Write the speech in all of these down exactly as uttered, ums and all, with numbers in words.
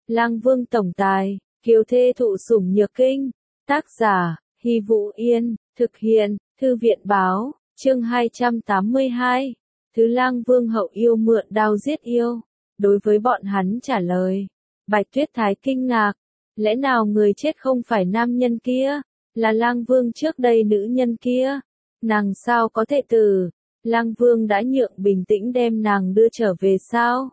Lang Vương tổng tài, kiều thê thụ sủng nhược kinh. Tác giả, Hy Vũ Yên, thực hiện, Thư viện Báo, chương hai trăm tám mươi hai. Thứ Lang Vương hậu yêu mượn đao giết yêu. Đối với bọn hắn trả lời, Bạch Tuyết Thái kinh ngạc, lẽ nào người chết không phải nam nhân kia, là Lang Vương trước đây nữ nhân kia, nàng sao có thể tử, Lang Vương đã nhượng bình tĩnh đem nàng đưa trở về sao?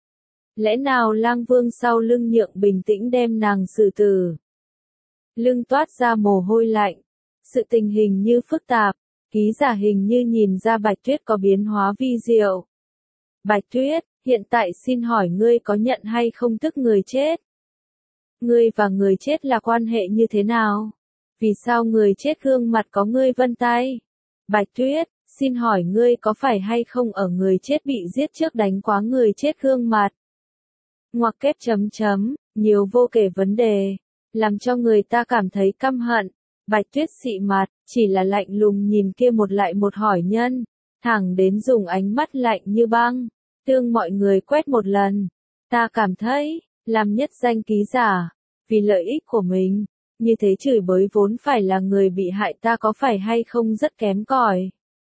Lẽ nào Lang Vương sau lưng nhượng bình tĩnh đem nàng xử tử? Lưng toát ra mồ hôi lạnh, sự tình hình như phức tạp, ký giả hình như nhìn ra Bạch Tuyết có biến hóa vi diệu. Bạch Tuyết, hiện tại xin hỏi ngươi có nhận hay không tức người chết? Ngươi và người chết là quan hệ như thế nào? Vì sao người chết gương mặt có ngươi vân tay? Bạch Tuyết, xin hỏi ngươi có phải hay không ở người chết bị giết trước đánh quá người chết gương mặt? Ngoặc kép chấm chấm, nhiều vô kể vấn đề, làm cho người ta cảm thấy căm hận. Bạch Tuyết xị mặt, chỉ là lạnh lùng nhìn kia một lại một hỏi nhân, thẳng đến dùng ánh mắt lạnh như băng, tương mọi người quét một lần. Ta cảm thấy, làm nhất danh ký giả, vì lợi ích của mình, như thế chửi bới vốn phải là người bị hại ta có phải hay không rất kém cỏi.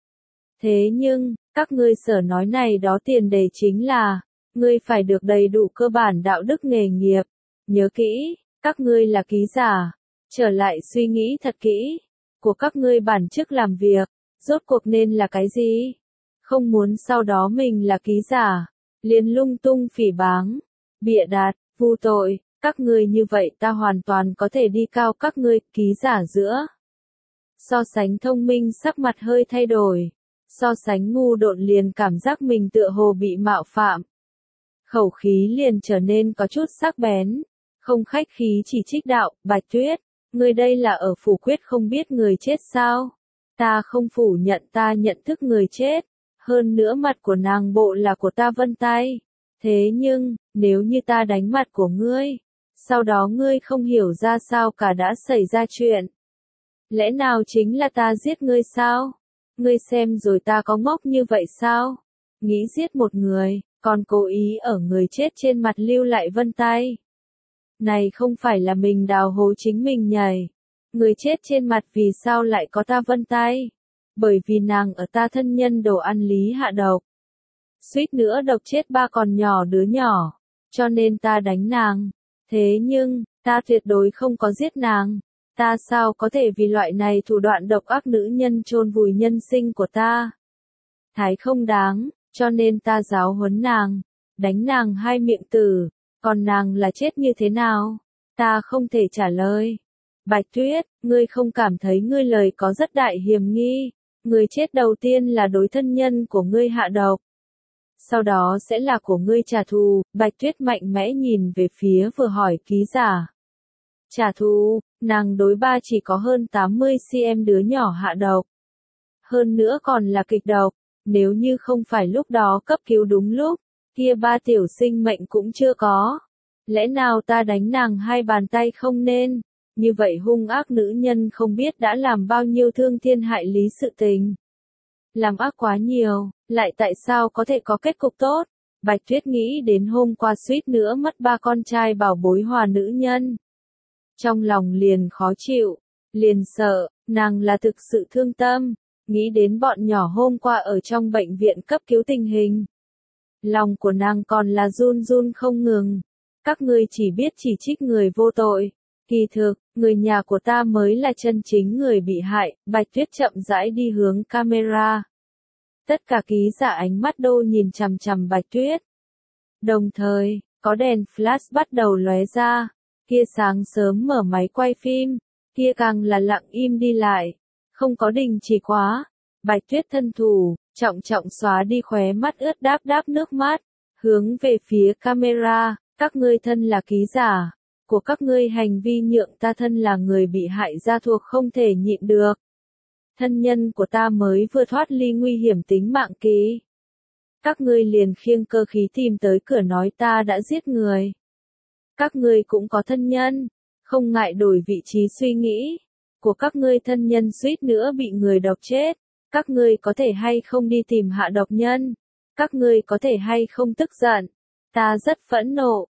Thế nhưng, các ngươi sở nói này đó tiền đề chính là, ngươi phải được đầy đủ cơ bản đạo đức nghề nghiệp. Nhớ kỹ, các ngươi là ký giả, trở lại suy nghĩ thật kỹ, của các ngươi bản chức làm việc, rốt cuộc nên là cái gì? Không muốn sau đó mình là ký giả, liền lung tung phỉ báng, bịa đặt, vu tội, các ngươi như vậy ta hoàn toàn có thể đi cao các ngươi ký giả giữa. So sánh thông minh sắc mặt hơi thay đổi, so sánh ngu độn liền cảm giác mình tựa hồ bị mạo phạm. Khẩu khí liền trở nên có chút sắc bén, không khách khí chỉ trích đạo, Bạch Tuyết, ngươi đây là ở phủ quyết không biết người chết sao? Ta không phủ nhận ta nhận thức người chết, hơn nữa mặt của nàng bộ là của ta vân tay. Thế nhưng, nếu như ta đánh mặt của ngươi, sau đó ngươi không hiểu ra sao cả đã xảy ra chuyện. Lẽ nào chính là ta giết ngươi sao? Ngươi xem rồi ta có ngốc như vậy sao? Nghĩ giết một người, còn cố ý ở người chết trên mặt lưu lại vân tay. Này không phải là mình đào hố chính mình nhảy. Người chết trên mặt vì sao lại có ta vân tay? Bởi vì nàng ở ta thân nhân đồ ăn lý hạ độc. Suýt nữa độc chết ba còn nhỏ đứa nhỏ. Cho nên ta đánh nàng. Thế nhưng, ta tuyệt đối không có giết nàng. Ta sao có thể vì loại này thủ đoạn độc ác nữ nhân chôn vùi nhân sinh của ta? Thái không đáng, cho nên ta giáo huấn nàng. Đánh nàng hai miệng tử. Còn nàng là chết như thế nào? Ta không thể trả lời. Bạch Tuyết, ngươi không cảm thấy ngươi lời có rất đại hiểm nghi. Người chết đầu tiên là đối thân nhân của ngươi hạ độc. Sau đó sẽ là của ngươi trả thù. Bạch Tuyết mạnh mẽ nhìn về phía vừa hỏi ký giả. Trả thù, nàng đối ba chỉ có hơn tám mươi xăng-ti-mét đứa nhỏ hạ độc. Hơn nữa còn là kịch độc. Nếu như không phải lúc đó cấp cứu đúng lúc, kia ba tiểu sinh mệnh cũng chưa có. Lẽ nào ta đánh nàng hai bàn tay không nên? Như vậy hung ác nữ nhân không biết đã làm bao nhiêu thương thiên hại lý sự tình. Làm ác quá nhiều, lại tại sao có thể có kết cục tốt? Bạch Tuyết nghĩ đến hôm qua suýt nữa mất ba con trai bảo bối hòa nữ nhân. Trong lòng liền khó chịu, liền sợ, nàng là thực sự thương tâm, nghĩ đến bọn nhỏ hôm qua ở trong bệnh viện cấp cứu tình hình. Lòng của nàng còn là run run không ngừng. Các ngươi chỉ biết chỉ trích người vô tội. Kỳ thực, người nhà của ta mới là chân chính người bị hại. Bạch Tuyết chậm rãi đi hướng camera. Tất cả ký giả ánh mắt đô nhìn chằm chằm Bạch Tuyết. Đồng thời, có đèn flash bắt đầu lóe ra. Kia sáng sớm mở máy quay phim. Kia càng là lặng im đi lại. Không có đình chỉ quá. Bạch Tuyết thân thủ, trọng trọng xóa đi khóe mắt ướt đáp đáp nước mắt. Hướng về phía camera, các ngươi thân là ký giả. Của các ngươi hành vi nhượng ta thân là người bị hại ra thuộc không thể nhịn được. Thân nhân của ta mới vừa thoát ly nguy hiểm tính mạng ký. Các ngươi liền khiêng cơ khí tìm tới cửa nói ta đã giết người. Các ngươi cũng có thân nhân, không ngại đổi vị trí suy nghĩ. Của các ngươi thân nhân suýt nữa bị người độc chết. Các ngươi có thể hay không đi tìm hạ độc nhân. Các ngươi có thể hay không tức giận. Ta rất phẫn nộ,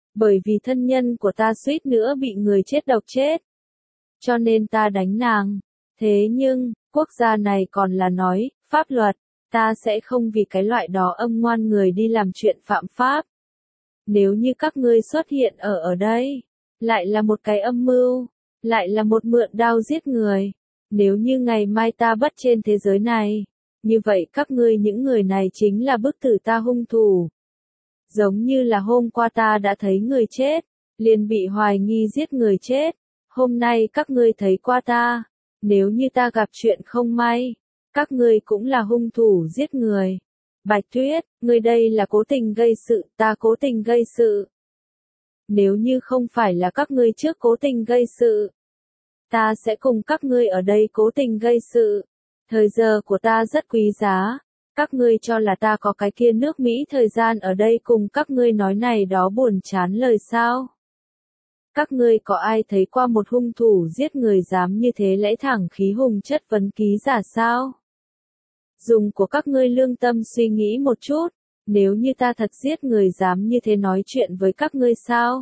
Bởi vì thân nhân của ta suýt nữa bị người chết độc chết. Cho nên ta đánh nàng. Thế nhưng, quốc gia này còn là nói, pháp luật, ta sẽ không vì cái loại đó âm ngoan người đi làm chuyện phạm pháp. Nếu như các ngươi xuất hiện ở ở đây, lại là một cái âm mưu, lại là một mượn đao giết người. Nếu như ngày mai ta bất trên thế giới này, như vậy các ngươi những người này chính là bức tử ta hung thủ. Giống như là hôm qua ta đã thấy người chết, liền bị hoài nghi giết người chết. Hôm nay các ngươi thấy qua ta, nếu như ta gặp chuyện không may, các ngươi cũng là hung thủ giết người. Bạch Tuyết, ngươi đây là cố tình gây sự, ta cố tình gây sự. Nếu như không phải là các ngươi trước cố tình gây sự, ta sẽ cùng các ngươi ở đây cố tình gây sự. Thời giờ của ta rất quý giá, các ngươi cho là ta có cái kia nước Mỹ thời gian ở đây cùng các ngươi nói này đó buồn chán lời sao? Các ngươi có ai thấy qua một hung thủ giết người dám như thế lẽ thẳng khí hùng chất vấn ký giả sao? Dùng của các ngươi lương tâm suy nghĩ một chút, nếu như ta thật giết người dám như thế nói chuyện với các ngươi sao?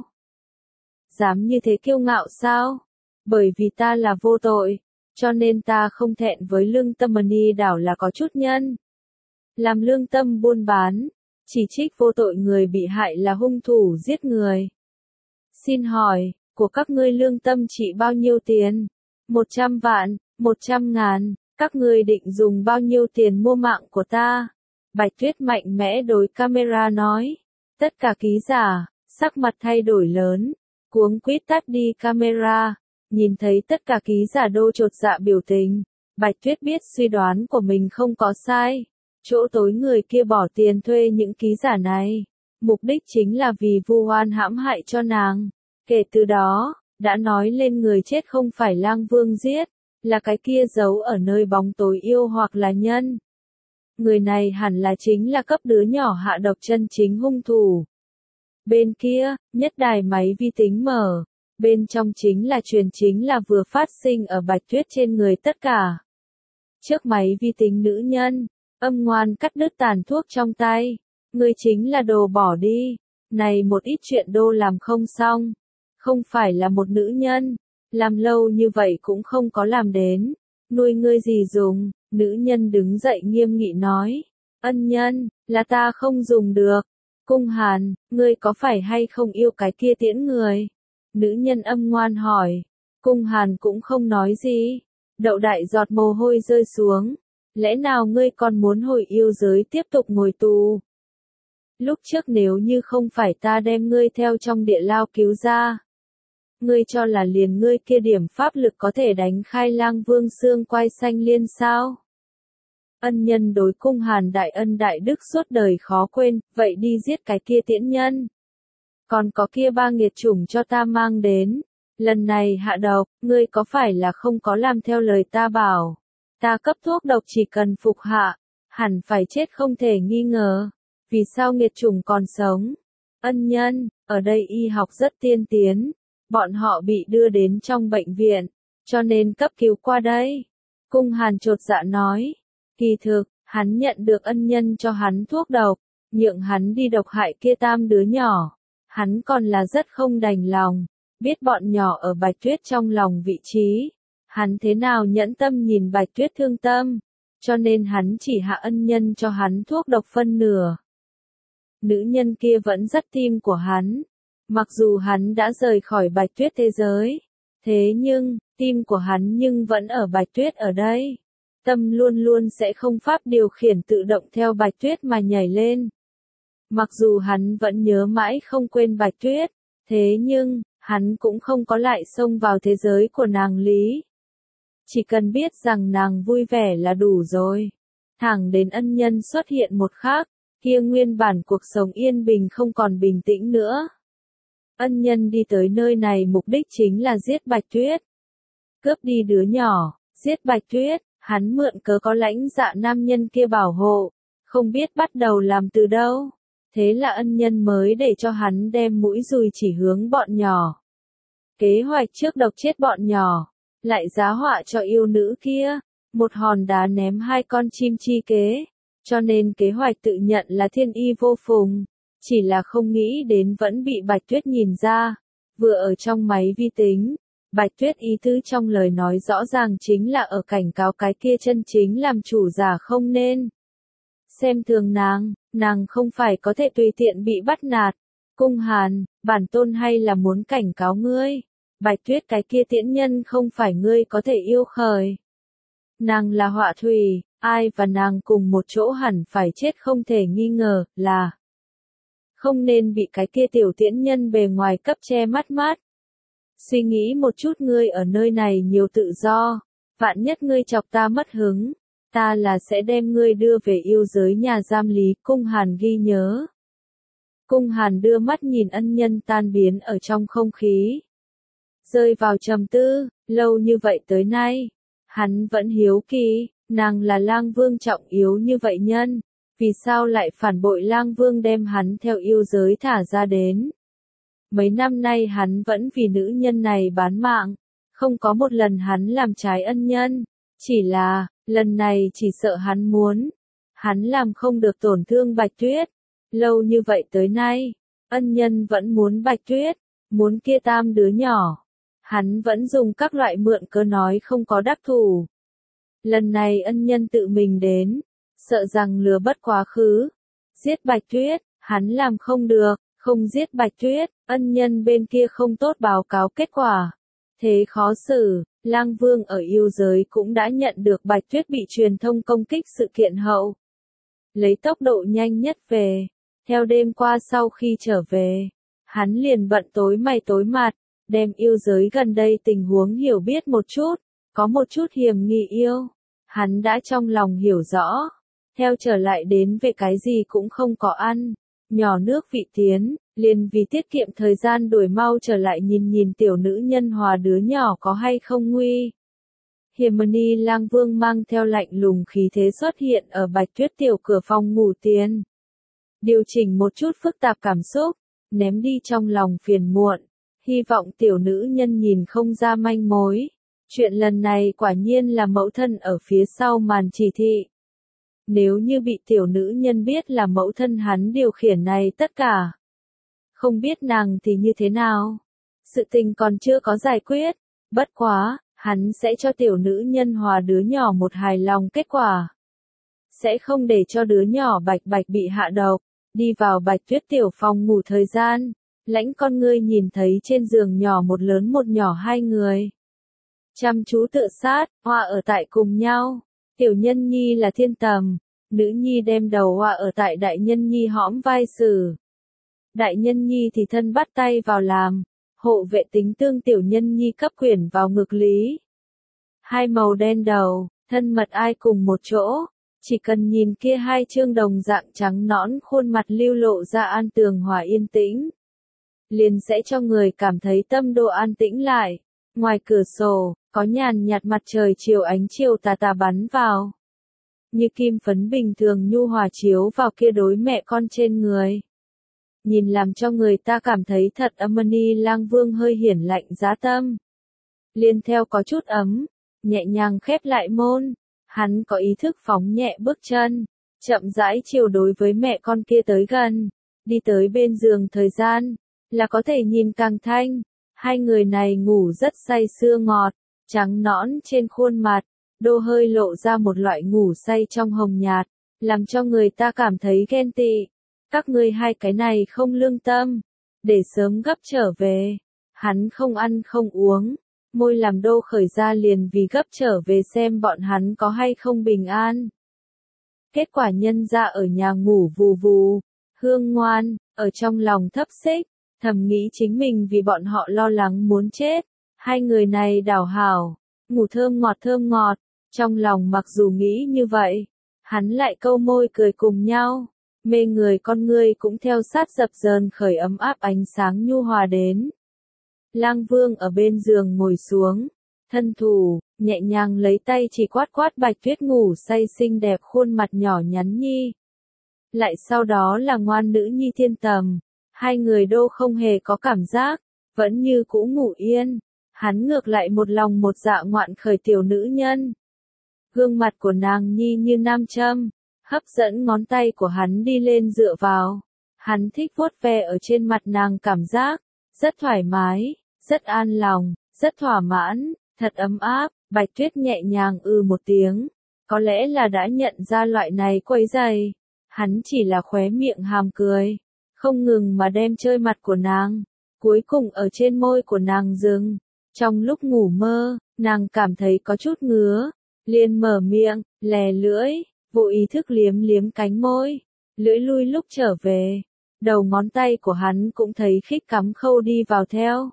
Dám như thế kiêu ngạo sao? Bởi vì ta là vô tội, cho nên ta không thẹn với lương tâm money đảo là có chút nhân. Làm lương tâm buôn bán, chỉ trích vô tội người bị hại là hung thủ giết người. Xin hỏi, của các ngươi lương tâm trị bao nhiêu tiền? Một trăm vạn, một trăm ngàn, các ngươi định dùng bao nhiêu tiền mua mạng của ta? Bạch Tuyết mạnh mẽ đối camera nói. Tất cả ký giả, sắc mặt thay đổi lớn, cuống quýt tắt đi camera. Nhìn thấy tất cả ký giả đô chột dạ biểu tình, Bạch Tuyết biết suy đoán của mình không có sai. Chỗ tối người kia bỏ tiền thuê những ký giả này, mục đích chính là vì vu oan hãm hại cho nàng. Kể từ đó, đã nói lên người chết không phải Lang Vương giết, là cái kia giấu ở nơi bóng tối yêu hoặc là nhân. Người này hẳn là chính là cấp đứa nhỏ hạ độc chân chính hung thủ. Bên kia, nhất đài máy vi tính mở. Bên trong chính là truyền chính là vừa phát sinh ở Bạch Tuyết trên người tất cả. Trước máy vi tính nữ nhân, âm ngoan cắt đứt tàn thuốc trong tay. Người chính là đồ bỏ đi. Này một ít chuyện đô làm không xong. Không phải là một nữ nhân. Làm lâu như vậy cũng không có làm đến. Nuôi ngươi gì dùng. Nữ nhân đứng dậy nghiêm nghị nói. Ân nhân, là ta không dùng được. Cung Hàn, ngươi có phải hay không yêu cái kia tiễn người? Nữ nhân âm ngoan hỏi. Cung Hàn cũng không nói gì. Đậu đại giọt mồ hôi rơi xuống. Lẽ nào ngươi còn muốn hồi yêu giới tiếp tục ngồi tù? Lúc trước nếu như không phải ta đem ngươi theo trong địa lao cứu ra. Ngươi cho là liền ngươi kia điểm pháp lực có thể đánh khai Lang Vương xương quai xanh liên sao? Ân nhân đối Cung Hàn đại ân đại đức suốt đời khó quên, vậy đi giết cái kia tiễn nhân. Còn có kia ba nghiệt chủng cho ta mang đến. Lần này hạ độc, ngươi có phải là không có làm theo lời ta bảo. Ta cấp thuốc độc chỉ cần phục hạ, hẳn phải chết không thể nghi ngờ. Vì sao nghiệt chủng còn sống? Ân nhân, ở đây y học rất tiên tiến. Bọn họ bị đưa đến trong bệnh viện, cho nên cấp cứu qua đây. Cung Hàn chột dạ nói. Kỳ thực, hắn nhận được ân nhân cho hắn thuốc độc, nhượng hắn đi độc hại kia tam đứa nhỏ. Hắn còn là rất không đành lòng, biết bọn nhỏ ở Bạch Tuyết trong lòng vị trí. Hắn thế nào nhẫn tâm nhìn Bạch Tuyết thương tâm, cho nên hắn chỉ hạ ân nhân cho hắn thuốc độc phân nửa. Nữ nhân kia vẫn rất tim của hắn, mặc dù hắn đã rời khỏi Bạch Tuyết thế giới, thế nhưng, tim của hắn nhưng vẫn ở Bạch Tuyết ở đây. Tâm luôn luôn sẽ không pháp điều khiển tự động theo Bạch Tuyết mà nhảy lên. Mặc dù hắn vẫn nhớ mãi không quên Bạch Tuyết, thế nhưng, hắn cũng không có lại xông vào thế giới của nàng Lý. Chỉ cần biết rằng nàng vui vẻ là đủ rồi. Thẳng đến ân nhân xuất hiện một khắc, kia nguyên bản cuộc sống yên bình không còn bình tĩnh nữa. Ân nhân đi tới nơi này mục đích chính là giết Bạch Tuyết. Cướp đi đứa nhỏ, giết Bạch Tuyết, hắn mượn cớ có lãnh dạ nam nhân kia bảo hộ, không biết bắt đầu làm từ đâu. Thế là ân nhân mới để cho hắn đem mũi dùi chỉ hướng bọn nhỏ. Kế hoạch trước độc chết bọn nhỏ, lại giá họa cho yêu nữ kia, một hòn đá ném hai con chim chi kế, cho nên kế hoạch tự nhận là thiên y vô phùng. chỉ là không nghĩ đến vẫn bị Bạch Tuyết nhìn ra. Vừa ở trong máy vi tính, Bạch Tuyết ý tứ trong lời nói rõ ràng chính là ở cảnh cáo cái kia chân chính làm chủ giả không nên xem thường nàng, nàng không phải có thể tùy tiện bị bắt nạt. Cung Hàn, bản tôn hay là muốn cảnh cáo ngươi, Bạch Tuyết cái kia tiễn nhân không phải ngươi có thể yêu khởi. Nàng là họa thủy, ai và nàng cùng một chỗ hẳn phải chết không thể nghi ngờ, là không nên bị cái kia tiểu tiễn nhân bề ngoài cấp che mắt mắt. Suy nghĩ một chút, ngươi ở nơi này nhiều tự do, vạn nhất ngươi chọc ta mất hứng, ta là sẽ đem ngươi đưa về yêu giới nhà giam lý. Cung Hàn ghi nhớ. Cung Hàn đưa mắt nhìn ân nhân tan biến ở trong không khí, rơi vào trầm tư. Lâu như vậy tới nay, hắn vẫn hiếu kỳ, nàng là Lang Vương trọng yếu như vậy nhân, vì sao lại phản bội Lang Vương đem hắn theo yêu giới thả ra đến. Mấy năm nay hắn vẫn vì nữ nhân này bán mạng, không có một lần hắn làm trái ân nhân, chỉ là, lần này chỉ sợ hắn muốn, hắn làm không được tổn thương Bạch Tuyết. Lâu như vậy tới nay, ân nhân vẫn muốn Bạch Tuyết, muốn kia tam đứa nhỏ. Hắn vẫn dùng các loại mượn cớ nói không có đắc thủ. Lần này ân nhân tự mình đến, sợ rằng lừa bất quá khứ. Giết Bạch Tuyết, hắn làm không được, không giết Bạch Tuyết, ân nhân bên kia không tốt báo cáo kết quả. Thế khó xử, Lang Vương ở yêu giới cũng đã nhận được Bạch Tuyết bị truyền thông công kích sự kiện hậu. Lấy tốc độ nhanh nhất về, theo đêm qua sau khi trở về, hắn liền bận tối mày tối mặt, đem yêu giới gần đây tình huống hiểu biết một chút, có một chút hiểm nghi yêu. Hắn đã trong lòng hiểu rõ, theo trở lại đến về cái gì cũng không có ăn, nhỏ nước vị tiến, liền vì tiết kiệm thời gian đuổi mau trở lại nhìn nhìn tiểu nữ nhân hòa đứa nhỏ có hay không nguy. Hiểm-ni Lang Vương mang theo lạnh lùng khí thế xuất hiện ở Bạch Tuyết tiểu cửa phòng ngủ tiền. Điều chỉnh một chút phức tạp cảm xúc, ném đi trong lòng phiền muộn, hy vọng tiểu nữ nhân nhìn không ra manh mối. Chuyện lần này quả nhiên là mẫu thân ở phía sau màn chỉ thị. Nếu như bị tiểu nữ nhân biết là mẫu thân hắn điều khiển này tất cả, không biết nàng thì như thế nào. Sự tình còn chưa có giải quyết, bất quá, hắn sẽ cho tiểu nữ nhân hòa đứa nhỏ một hài lòng kết quả. Sẽ không để cho đứa nhỏ Bạch Bạch bị hạ độc. Đi vào Bạch Tuyết tiểu phòng ngủ thời gian, lãnh con ngươi nhìn thấy trên giường nhỏ một lớn một nhỏ hai người. Chăm chú tự sát, hòa ở tại cùng nhau. Tiểu nhân nhi là Thiên Tầm, nữ nhi đem đầu hòa ở tại đại nhân nhi hõm vai xử. Đại nhân nhi thì thân bắt tay vào làm, hộ vệ tính tương tiểu nhân nhi cấp quyển vào ngực lý. Hai màu đen đầu, thân mật ai cùng một chỗ, chỉ cần nhìn kia hai trương đồng dạng trắng nõn khuôn mặt lưu lộ ra an tường hòa yên tĩnh, liền sẽ cho người cảm thấy tâm độ an tĩnh lại. Ngoài cửa sổ, có nhàn nhạt mặt trời chiều ánh chiều tà tà bắn vào, như kim phấn bình thường nhu hòa chiếu vào kia đối mẹ con trên người. Nhìn làm cho người ta cảm thấy thật âm-ni. Lang Vương hơi hiển lạnh giá tâm. Liên theo có chút ấm, nhẹ nhàng khép lại môn, hắn có ý thức phóng nhẹ bước chân, chậm rãi chiều đối với mẹ con kia tới gần, đi tới bên giường thời gian, là có thể nhìn càng thanh. Hai người này ngủ rất say sưa ngọt, trắng nõn trên khuôn mặt, đô hơi lộ ra một loại ngủ say trong hồng nhạt, làm cho người ta cảm thấy ghen tị. Các ngươi hai cái này không lương tâm, để sớm gấp trở về. Hắn không ăn không uống, môi làm đô khởi ra liền vì gấp trở về xem bọn hắn có hay không bình an. Kết quả nhân ra ở nhà ngủ vù vù, hương ngoan, ở trong lòng thấp xích, thầm nghĩ chính mình vì bọn họ lo lắng muốn chết. Hai người này đảo hảo, ngủ thơm ngọt thơm ngọt, trong lòng mặc dù nghĩ như vậy, hắn lại câu môi cười cùng nhau. Mê người con ngươi cũng theo sát dập dờn khởi ấm áp ánh sáng nhu hòa đến. Lang Vương ở bên giường ngồi xuống, thân thủ, nhẹ nhàng lấy tay chỉ quát quát Bạch Tuyết ngủ say xinh đẹp khuôn mặt nhỏ nhắn nhi. Lại sau đó là ngoan nữ nhi Thiên Tầm, hai người đô không hề có cảm giác, vẫn như cũ ngủ yên. Hắn ngược lại một lòng một dạ ngoạn khởi tiểu nữ nhân. Gương mặt của nàng nhi như nam châm, hấp dẫn ngón tay của hắn đi lên dựa vào. Hắn thích vuốt ve ở trên mặt nàng cảm giác, rất thoải mái, rất an lòng, rất thỏa mãn, thật ấm áp. Bạch Tuyết nhẹ nhàng ư một tiếng, có lẽ là đã nhận ra loại này quấy rầy. Hắn chỉ là khóe miệng hàm cười, không ngừng mà đem chơi mặt của nàng, cuối cùng ở trên môi của nàng dừng. Trong lúc ngủ mơ, nàng cảm thấy có chút ngứa, liền mở miệng, lè lưỡi, vô ý thức liếm liếm cánh môi, lưỡi lui lúc trở về. Đầu ngón tay của hắn cũng thấy khích cắm khâu đi vào theo.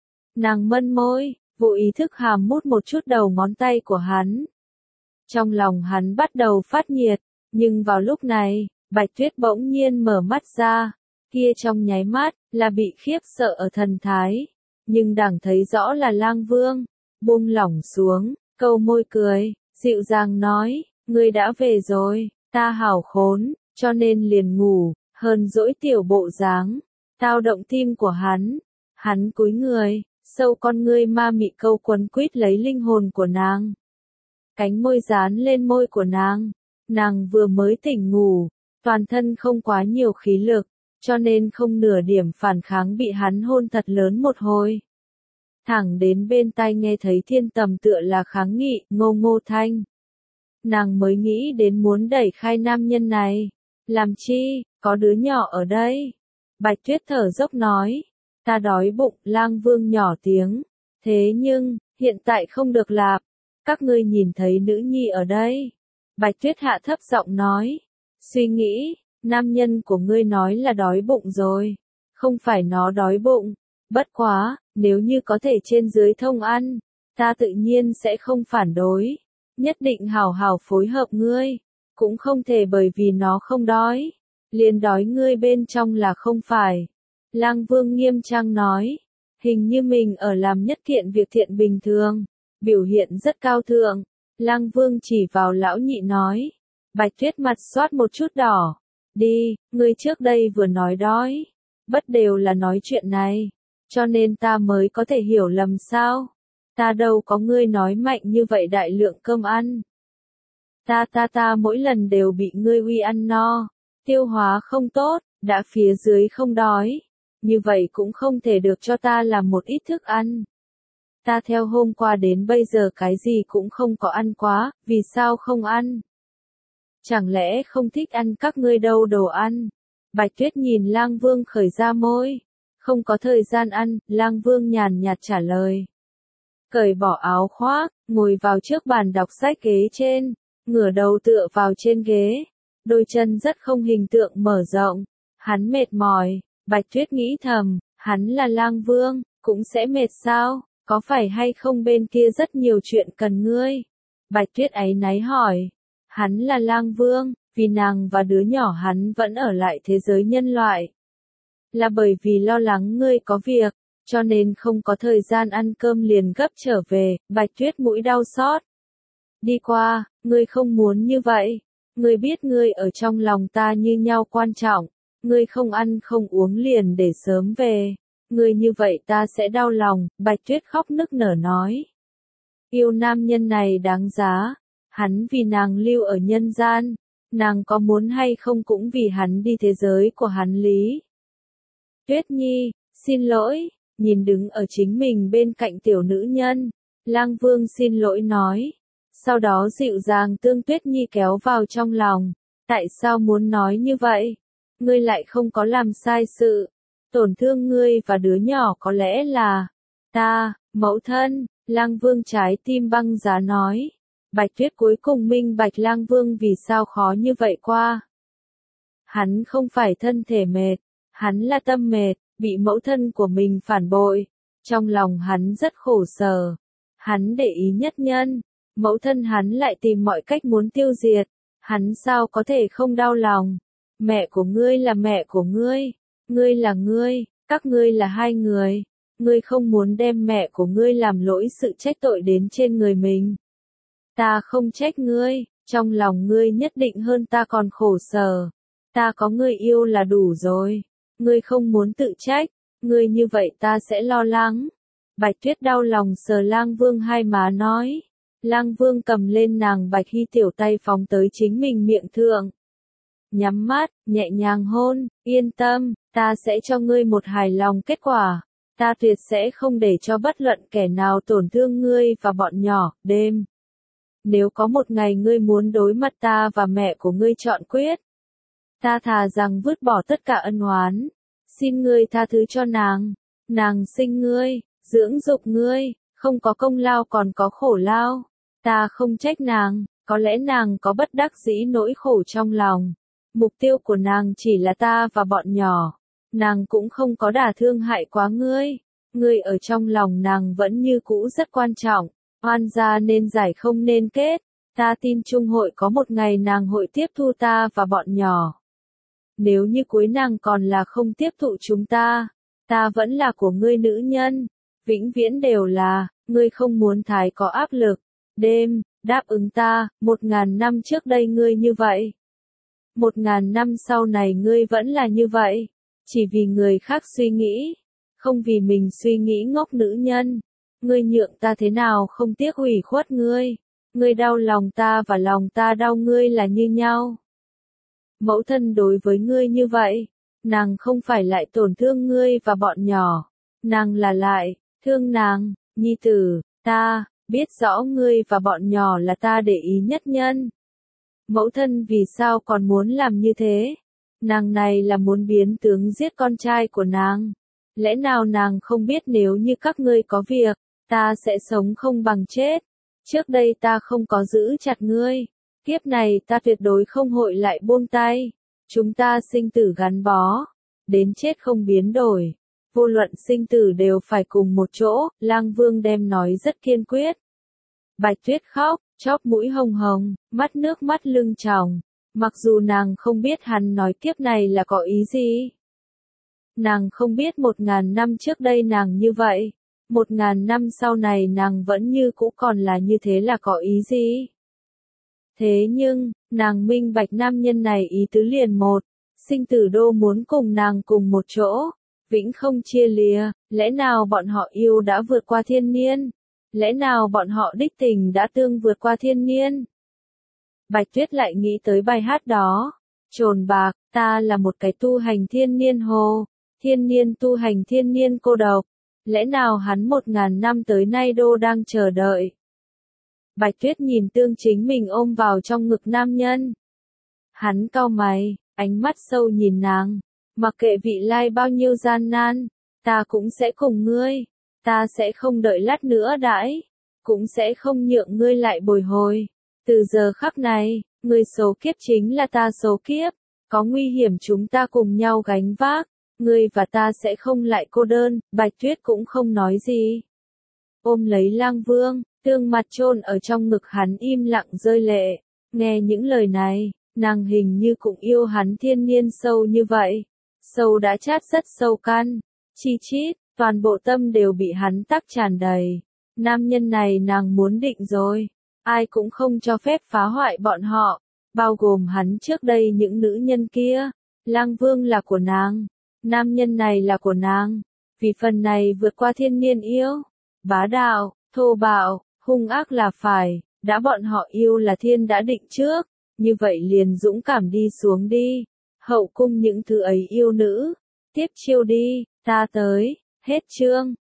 Nàng mân môi, vô ý thức hàm mút một chút đầu ngón tay của hắn. Trong lòng hắn bắt đầu phát nhiệt, nhưng vào lúc này, Bạch Tuyết bỗng nhiên mở mắt ra, kia trong nháy mắt, là bị khiếp sợ ở thần thái. Nhưng đằng thấy rõ là Lang Vương, buông lỏng xuống, câu môi cười, dịu dàng nói, ngươi đã về rồi, ta hảo khốn, cho nên liền ngủ, hơn dỗi tiểu bộ dáng, tao động tim của hắn. Hắn cúi người, sâu con ngươi ma mị câu quấn quýt lấy linh hồn của nàng. Cánh môi dán lên môi của nàng, nàng vừa mới tỉnh ngủ, toàn thân không quá nhiều khí lực, cho nên không nửa điểm phản kháng bị hắn hôn thật lớn một hồi. Thẳng đến bên tai nghe thấy thiên tầm tựa là kháng nghị, ngô ngô thanh. Nàng mới nghĩ đến muốn đẩy khai nam nhân này. Làm chi, có đứa nhỏ ở đây. Bạch Tuyết thở dốc nói, ta đói bụng. Lang Vương nhỏ tiếng, thế nhưng, hiện tại không được lạp, các ngươi nhìn thấy nữ nhi ở đây. Bạch Tuyết hạ thấp giọng nói, suy nghĩ, nam nhân của ngươi nói là đói bụng rồi, không phải nó đói bụng, bất quá, nếu như có thể trên dưới thông ăn, ta tự nhiên sẽ không phản đối, nhất định hào hào phối hợp ngươi, cũng không thể bởi vì nó không đói, liền đói ngươi bên trong là không phải. Lang Vương nghiêm trang nói, hình như mình ở làm nhất kiện việc thiện bình thường, biểu hiện rất cao thượng. Lang Vương chỉ vào lão nhị nói, Bạch Tuyết mặt xoát một chút đỏ, đi, ngươi trước đây vừa nói đói, bất đều là nói chuyện này, cho nên ta mới có thể hiểu lầm sao, ta đâu có ngươi nói mạnh như vậy đại lượng cơm ăn. Ta ta ta mỗi lần đều bị ngươi uy ăn no, tiêu hóa không tốt, đã phía dưới không đói, như vậy cũng không thể được cho ta làm một ít thức ăn. Ta theo hôm qua đến bây giờ cái gì cũng không có ăn quá, vì sao không ăn? Chẳng lẽ không thích ăn các ngươi đâu đồ ăn? Bạch Tuyết nhìn Lang Vương khởi ra môi, không có thời gian ăn, Lang Vương nhàn nhạt trả lời. Cởi bỏ áo khoác, ngồi vào trước bàn đọc sách ghế trên, ngửa đầu tựa vào trên ghế, đôi chân rất không hình tượng mở rộng, hắn mệt mỏi, Bạch Tuyết nghĩ thầm, hắn là Lang Vương, cũng sẽ mệt sao, có phải hay không bên kia rất nhiều chuyện cần ngươi? Bạch Tuyết áy náy hỏi, hắn là Lang Vương, vì nàng và đứa nhỏ hắn vẫn ở lại thế giới nhân loại. Là bởi vì lo lắng ngươi có việc, cho nên không có thời gian ăn cơm liền gấp trở về. Bạch Tuyết mũi đau xót. Đi qua, ngươi không muốn như vậy. Ngươi biết ngươi ở trong lòng ta như nhau quan trọng. Ngươi không ăn không uống liền để sớm về. Ngươi như vậy ta sẽ đau lòng. Bạch Tuyết khóc nức nở nói. Yêu nam nhân này đáng giá. Hắn vì nàng lưu ở nhân gian. Nàng có muốn hay không cũng vì hắn đi thế giới của hắn lý. Tuyết Nhi, xin lỗi, nhìn đứng ở chính mình bên cạnh tiểu nữ nhân, Lang Vương xin lỗi nói, sau đó dịu dàng tương Tuyết Nhi kéo vào trong lòng, tại sao muốn nói như vậy? Ngươi lại không có làm sai sự, tổn thương ngươi và đứa nhỏ có lẽ là, ta, mẫu thân, Lang Vương trái tim băng giá nói, Bạch Tuyết cuối cùng minh bạch Lang Vương vì sao khó như vậy qua. Hắn không phải thân thể mệt, hắn là tâm mệt, bị mẫu thân của mình phản bội, trong lòng hắn rất khổ sở, hắn để ý nhất nhân, mẫu thân hắn lại tìm mọi cách muốn tiêu diệt, hắn sao có thể không đau lòng, mẹ của ngươi là mẹ của ngươi, ngươi là ngươi, các ngươi là hai người, ngươi không muốn đem mẹ của ngươi làm lỗi sự trách tội đến trên người mình. Ta không trách ngươi, trong lòng ngươi nhất định hơn ta còn khổ sở, ta có người yêu là đủ rồi. Ngươi không muốn tự trách, ngươi như vậy ta sẽ lo lắng. Bạch Tuyết đau lòng sờ Lang Vương hai má nói. Lang Vương cầm lên nàng Bạch Hy tiểu tay phóng tới chính mình miệng thượng. nhắm mắt, nhẹ nhàng hôn, yên tâm, ta sẽ cho ngươi một hài lòng kết quả. Ta tuyệt sẽ không để cho bất luận kẻ nào tổn thương ngươi và bọn nhỏ. Đêm. Nếu có một ngày ngươi muốn đối mặt ta và mẹ của ngươi chọn quyết, ta thà rằng vứt bỏ tất cả ân oán. Xin ngươi tha thứ cho nàng. Nàng sinh ngươi, dưỡng dục ngươi, không có công lao còn có khổ lao. Ta không trách nàng, có lẽ nàng có bất đắc dĩ nỗi khổ trong lòng. Mục tiêu của nàng chỉ là ta và bọn nhỏ. Nàng cũng không có đả thương hại quá ngươi. Ngươi ở trong lòng nàng vẫn như cũ rất quan trọng. Oan gia nên giải không nên kết. Ta tin chung hội có một ngày nàng hội tiếp thu ta và bọn nhỏ. Nếu như cuối nàng còn là không tiếp thụ chúng ta, ta vẫn là của ngươi nữ nhân. Vĩnh viễn đều là, ngươi không muốn thái có áp lực. Đêm, đáp ứng ta, một ngàn năm trước đây ngươi như vậy. Một ngàn năm sau này ngươi vẫn là như vậy. Chỉ vì người khác suy nghĩ, không vì mình suy nghĩ ngốc nữ nhân. Ngươi nhượng ta thế nào không tiếc ủy khuất ngươi. Ngươi đau lòng ta và lòng ta đau ngươi là như nhau. Mẫu thân đối với ngươi như vậy, nàng không phải lại tổn thương ngươi và bọn nhỏ. Nàng là lại, thương nàng, nhi tử, ta, biết rõ ngươi và bọn nhỏ là ta để ý nhất nhân. Mẫu thân vì sao còn muốn làm như thế? Nàng này là muốn biến tướng giết con trai của nàng. Lẽ nào nàng không biết nếu như các ngươi có việc, ta sẽ sống không bằng chết. Trước đây ta không có giữ chặt ngươi. Kiếp này ta tuyệt đối không hội lại buông tay. Chúng ta sinh tử gắn bó. Đến chết không biến đổi. Vô luận sinh tử đều phải cùng một chỗ. Lang Vương đem nói rất kiên quyết. Bạch Tuyết khóc, chóp mũi hồng hồng, mắt nước mắt lưng tròng. Mặc dù nàng không biết hắn nói kiếp này là có ý gì. Nàng không biết một ngàn năm trước đây nàng như vậy. Một ngàn năm sau này nàng vẫn như cũ còn là như thế là có ý gì. Thế nhưng, nàng minh bạch nam nhân này ý tứ liền một. Sinh tử đô muốn cùng nàng cùng một chỗ. Vĩnh không chia lìa. Lẽ nào bọn họ yêu đã vượt qua thiên niên? Lẽ nào bọn họ đích tình đã tương vượt qua thiên niên? Bạch Tuyết lại nghĩ tới bài hát đó. Trồn bạc, ta là một cái tu hành thiên niên hồ. Thiên niên tu hành thiên niên cô độc. Lẽ nào hắn một ngàn năm tới nay đô đang chờ đợi? Bạch Tuyết nhìn tương chính mình ôm vào trong ngực nam nhân. Hắn cau mày, ánh mắt sâu nhìn nàng. Mặc kệ vị lai bao nhiêu gian nan, ta cũng sẽ cùng ngươi. Ta sẽ không đợi lát nữa đãi. Cũng sẽ không nhượng ngươi lại bồi hồi. Từ giờ khắc này, ngươi số kiếp chính là ta số kiếp. Có nguy hiểm chúng ta cùng nhau gánh vác. Ngươi và ta sẽ không lại cô đơn. Bạch Tuyết cũng không nói gì. Ôm lấy Lang Vương, tương mặt chôn ở trong ngực hắn im lặng rơi lệ. Nghe những lời này, nàng hình như cũng yêu hắn thiên niên sâu như vậy. Sâu đã chát rất sâu căn. Chi chít, toàn bộ tâm đều bị hắn tắc tràn đầy. Nam nhân này nàng muốn định rồi. Ai cũng không cho phép phá hoại bọn họ. Bao gồm hắn trước đây những nữ nhân kia. Lang Vương là của nàng. Nam nhân này là của nàng. Vì phần này vượt qua thiên niên yêu. Bá đạo, thô bạo, hung ác là phải. Đã bọn họ yêu là thiên đã định trước. Như vậy liền dũng cảm đi xuống đi. Hậu cung những thứ ấy yêu nữ. Tiếp chiêu đi, ta tới. Hết chương.